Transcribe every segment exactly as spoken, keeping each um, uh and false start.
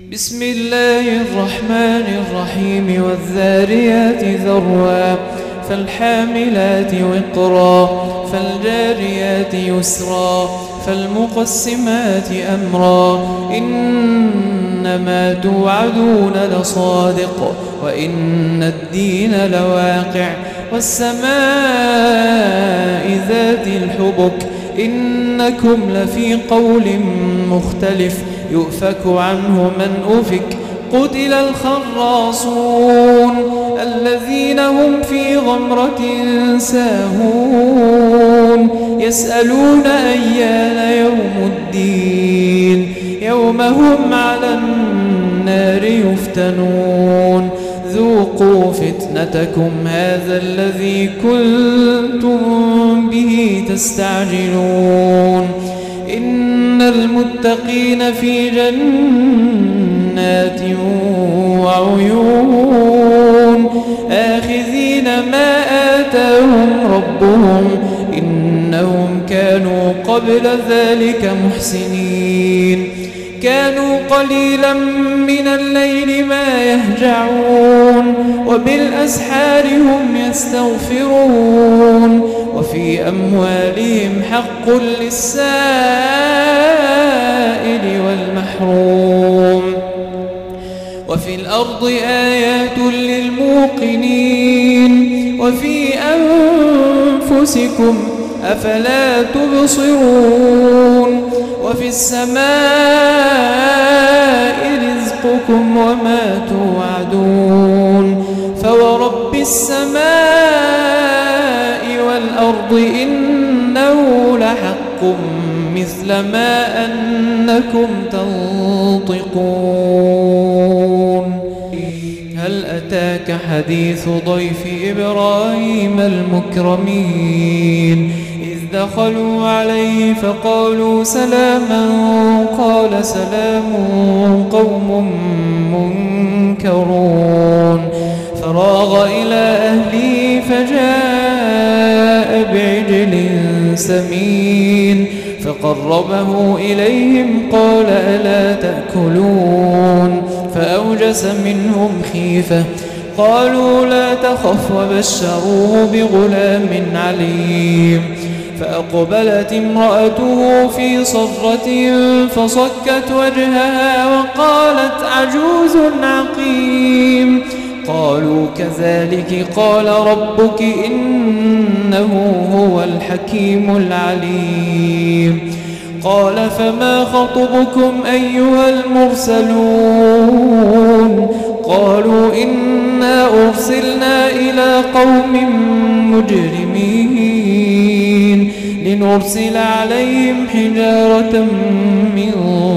بسم الله الرحمن الرحيم والذاريات ذروا فالحاملات وقرا فالجاريات يسرا فالمقسمات أمرا إنما توعدون لصادق وإن الدين لواقع والسماء ذات الحبك إنكم لفي قول مختلف يؤفك عنه من أفك قتل الخراصون الذين هم في غمرة ساهون يسألون أيان يوم الدين يوم هم على النار يفتنون ذوقوا فتنتكم هذا الذي كنتم به تستعجلون إن المتقين في جنات وعيون آخذين ما آتاهم ربهم إنهم كانوا قبل ذلك محسنين كانوا قليلا من الليل ما يهجعون وبالأسحار هم يستغفرون وفي أموالهم حق للسائل والمحروم وفي الأرض آيات للموقنين وفي أنفسكم أفلا تبصرون وفي السماء رزقكم وما توعدون فورب السماء والأرض إنه لحق مثل ما أنكم تنطقون هل أتاك حديث ضيف إبراهيم المكرمين إذ دخلوا عليه فقالوا سلاما قال سلام قوم منكرون فراغ إلى أهله فجاء بعجل سمين فقربه إليهم قال ألا تأكلون فأوجس منهم خيفة قالوا لا تخف وبشروه بغلام عليم فأقبلت امرأته في صرة فصكت وجهها وقالت عجوز عقيم قالوا كذلك قال ربك إنه هو الحكيم العليم قال فما خطبكم أيها المرسلون قالوا إنا أرسلنا إلى قوم مجرمين لنرسل عليهم حجارة من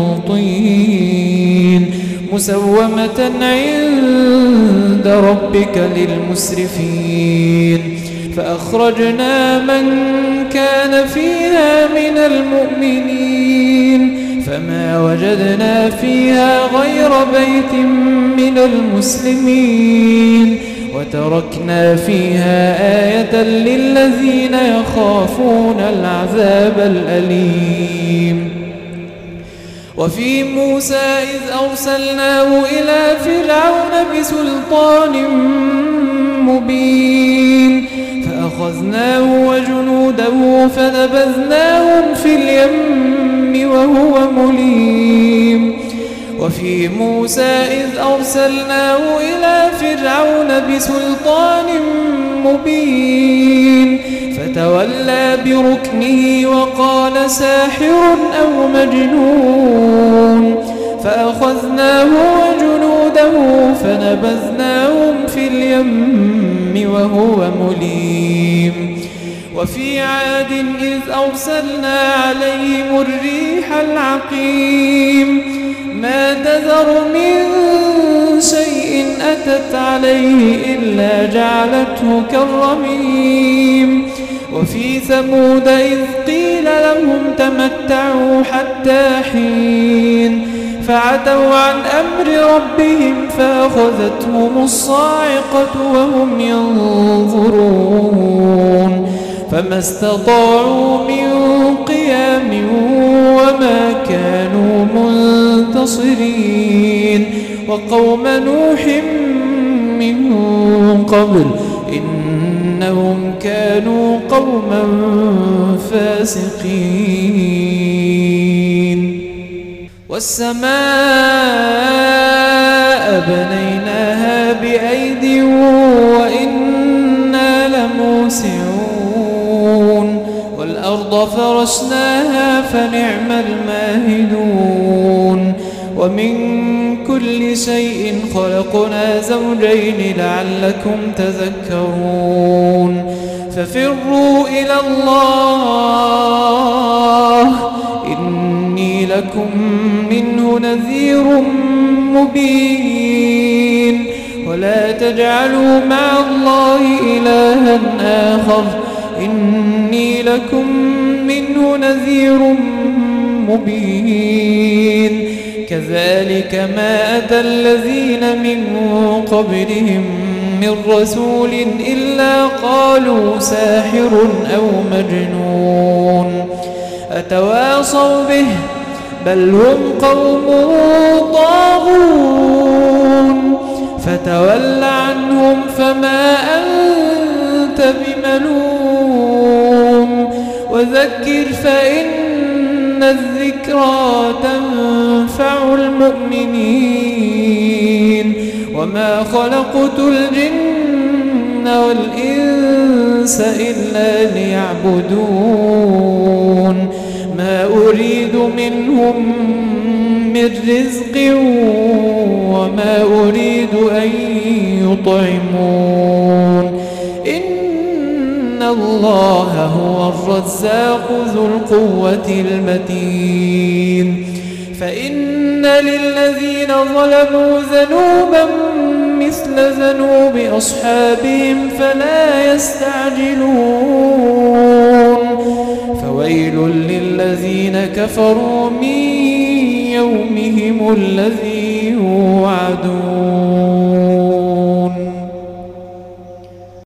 طين مسومة عند ربك للمسرفين فأخرجنا من كان فيها من المؤمنين فما وجدنا فيها غير بيت من المسلمين وتركنا فيها آية للذين يخافون العذاب الأليم وفي موسى إذ أرسلناه إلى فرعون بسلطان مبين فأخذناه وجنوده فنبذناهم في اليم وهو مليم وفي موسى إذ أرسلناه إلى فرعون بسلطان مبين فتولى بركنه وقال ساحر أو مجنون فأخذناه وجنوده فنبذناهم في اليم وهو مليم وفي عاد إذ أرسلنا عليهم الريح العقيم ما تذر من شيء أتت عليه إلا جعلته كالرميم وفي ثمود إذ قيل لهم تمتعوا حتى حين فعتوا عن أمر ربهم فأخذتهم الصاعقة وهم ينظرون فما استطاعوا من قيام وما كانوا منتصرين وقوم نوح من قبل إنهم كانوا قوما فاسقين والسماء بنيناها بأيد وإنا لموسعون والأرض فرشناها فنعم الماهدون ومن كل شيء خلقنا زوجين لعلكم تذكرون ففروا إلى الله إني لكم منه نذير مبين ولا تجعلوا مع الله إلها آخر إني لكم منه نذير مبين كذلك ما أتى الذين من قبلهم من رسول إلا قالوا ساحر أو مجنون أتواصوا به بل هم قوم طاغون فتول عنهم فما أنت بملوم وذكر فإن الذكرى تنفع المؤمنين وما خلقت الجن والإنس إلا ليعبدون ما أريد منهم من رزق وما أريد أن يطعمون إن الله هو الرزاق ذو القوة المتين فإن للذين ظلموا ذنوبا مثل ذنوب أصحابهم فلا يستعجلون فويل للذين كفروا من يومهم الذي يوعدون